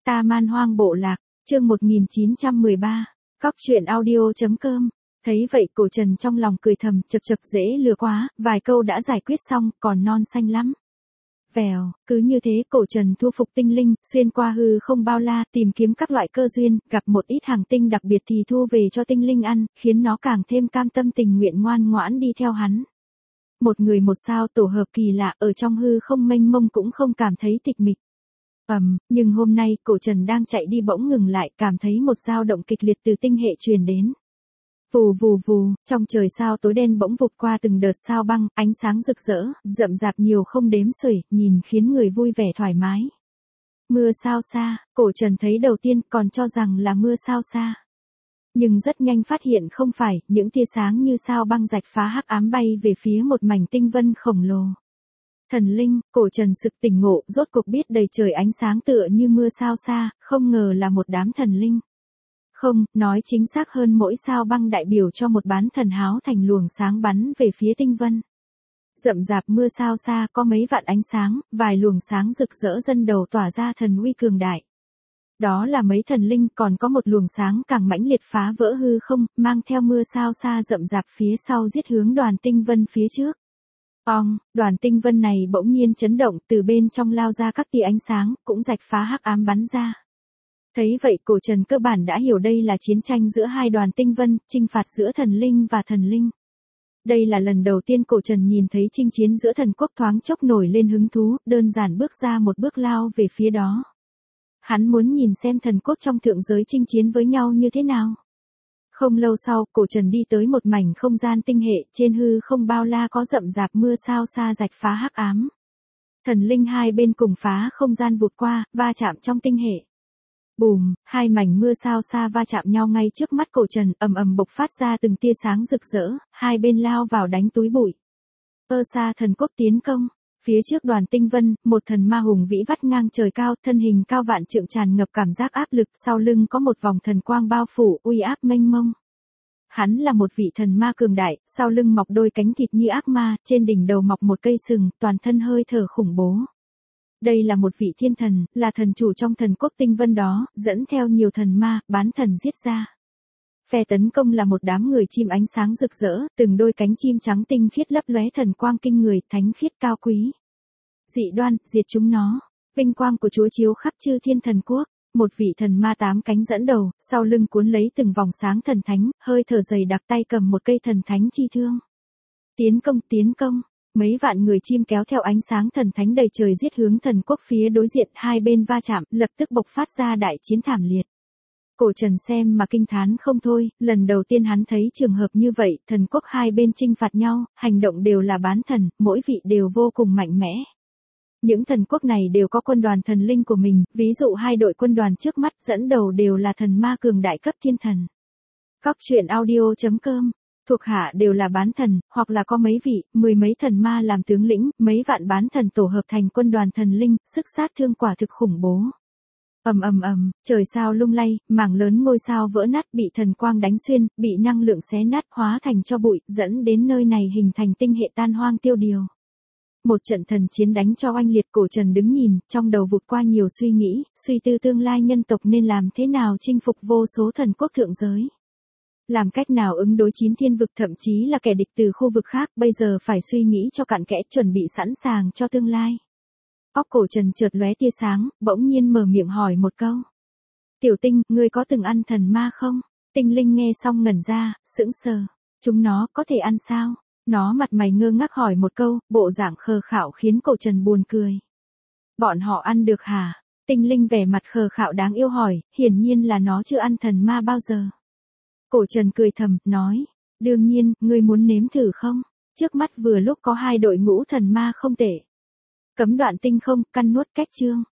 Ta Man Hoang Bộ Lạc, chương 1913, Cóc truyện audio.com. Thấy vậy Cổ Trần trong lòng cười thầm, chật chật dễ lừa quá, vài câu đã giải quyết xong, còn non xanh lắm. Vèo, cứ như thế Cổ Trần thu phục tinh linh, xuyên qua hư không bao la, tìm kiếm các loại cơ duyên, gặp một ít hàng tinh đặc biệt thì thu về cho tinh linh ăn, khiến nó càng thêm cam tâm tình nguyện ngoan ngoãn đi theo hắn. Một người một sao tổ hợp kỳ lạ ở trong hư không mênh mông cũng không cảm thấy tịch mịch. Nhưng hôm nay Cổ Trần đang chạy đi bỗng ngừng lại, cảm thấy một dao động kịch liệt từ tinh hệ truyền đến. Vù vù vù, trong trời sao tối đen bỗng vụt qua từng đợt sao băng, ánh sáng rực rỡ, rậm rạp nhiều không đếm xuể, nhìn khiến người vui vẻ thoải mái. Mưa sao xa, Cổ Trần thấy đầu tiên còn cho rằng là mưa sao xa. Nhưng rất nhanh phát hiện không phải, những tia sáng như sao băng rạch phá hắc ám bay về phía một mảnh tinh vân khổng lồ. Thần linh, Cổ Trần sực tỉnh ngộ, rốt cuộc biết đầy trời ánh sáng tựa như mưa sao xa, không ngờ là một đám thần linh. Không, nói chính xác hơn mỗi sao băng đại biểu cho một bán thần háo thành luồng sáng bắn về phía tinh vân. Rậm rạp mưa sao xa có mấy vạn ánh sáng, vài luồng sáng rực rỡ dân đầu tỏa ra thần uy cường đại. Đó là mấy thần linh, còn có một luồng sáng càng mãnh liệt phá vỡ hư không, mang theo mưa sao xa rậm rạp phía sau giết hướng đoàn tinh vân phía trước. Đoàn tinh vân này bỗng nhiên chấn động, từ bên trong lao ra các tia ánh sáng, cũng rạch phá hắc ám bắn ra. Thấy vậy Cổ Trần cơ bản đã hiểu đây là chiến tranh giữa hai đoàn tinh vân, chinh phạt giữa thần linh và thần linh. Đây là lần đầu tiên Cổ Trần nhìn thấy chinh chiến giữa thần quốc, thoáng chốc nổi lên hứng thú, đơn giản bước ra một bước lao về phía đó. Hắn muốn nhìn xem thần quốc trong thượng giới chinh chiến với nhau như thế nào. Không lâu sau, Cổ Trần đi tới một mảnh không gian tinh hệ, trên hư không bao la có rậm rạp mưa sao xa rạch phá hắc ám. Thần linh hai bên cùng phá không gian vụt qua, va chạm trong tinh hệ. Bùm, hai mảnh mưa sao xa va chạm nhau ngay trước mắt Cổ Trần, ầm ầm bộc phát ra từng tia sáng rực rỡ, hai bên lao vào đánh túi bụi. Xa thần quốc tiến công. Phía trước đoàn tinh vân, một thần ma hùng vĩ vắt ngang trời cao, thân hình cao vạn trượng tràn ngập cảm giác áp lực, sau lưng có một vòng thần quang bao phủ, uy áp mênh mông. Hắn là một vị thần ma cường đại, sau lưng mọc đôi cánh thịt như ác ma, trên đỉnh đầu mọc một cây sừng, toàn thân hơi thở khủng bố. Đây là một vị thiên thần, là thần chủ trong thần quốc tinh vân đó, dẫn theo nhiều thần ma, bán thần giết ra. Phe tấn công là một đám người chim ánh sáng rực rỡ, từng đôi cánh chim trắng tinh khiết lấp lóe thần quang kinh người, thánh khiết cao quý. Dị đoan, diệt chúng nó. Vinh quang của Chúa chiếu khắp chư thiên thần quốc. Một vị thần ma tám cánh dẫn đầu, sau lưng cuốn lấy từng vòng sáng thần thánh, hơi thở dày đặc, tay cầm một cây thần thánh chi thương. Tiến công, tiến công. Mấy vạn người chim kéo theo ánh sáng thần thánh đầy trời giết hướng thần quốc phía đối diện, hai bên va chạm, lập tức bộc phát ra đại chiến thảm liệt. Cổ Trần xem mà kinh thán không thôi, lần đầu tiên hắn thấy trường hợp như vậy, thần quốc hai bên chinh phạt nhau, hành động đều là bán thần, mỗi vị đều vô cùng mạnh mẽ. Những thần quốc này đều có quân đoàn thần linh của mình, ví dụ hai đội quân đoàn trước mắt dẫn đầu đều là thần ma cường đại cấp thiên thần. Cóc truyện audio.com, thuộc hạ đều là bán thần, hoặc là có mấy vị, mười mấy thần ma làm tướng lĩnh, mấy vạn bán thần tổ hợp thành quân đoàn thần linh, sức sát thương quả thực khủng bố. Trời sao lung lay, mảng lớn ngôi sao vỡ nát, bị thần quang đánh xuyên, bị năng lượng xé nát, hóa thành cho bụi, dẫn đến nơi này hình thành tinh hệ tan hoang tiêu điều. Một trận thần chiến đánh cho oanh liệt. Cổ Trần đứng nhìn, trong đầu vụt qua nhiều suy nghĩ, suy tư tương lai nhân tộc nên làm thế nào chinh phục vô số thần quốc thượng giới. Làm cách nào ứng đối 9 thiên vực, thậm chí là kẻ địch từ khu vực khác, bây giờ phải suy nghĩ cho cặn kẽ, chuẩn bị sẵn sàng cho tương lai. Óc Cổ Trần chợt lóe tia sáng, bỗng nhiên mở miệng hỏi một câu. Tiểu Tinh, ngươi có từng ăn thần ma không? Tinh linh nghe xong ngẩn ra, sững sờ. Chúng nó có thể ăn sao? Nó mặt mày ngơ ngác hỏi một câu, bộ dạng khờ khạo khiến Cổ Trần buồn cười. Bọn họ ăn được hả? Tinh linh vẻ mặt khờ khạo đáng yêu hỏi, hiển nhiên là nó chưa ăn thần ma bao giờ. Cổ Trần cười thầm, nói, đương nhiên, ngươi muốn nếm thử không? Trước mắt vừa lúc có hai đội ngũ thần ma không tệ. Cấm đoạn tinh không, căn nuốt cách chương.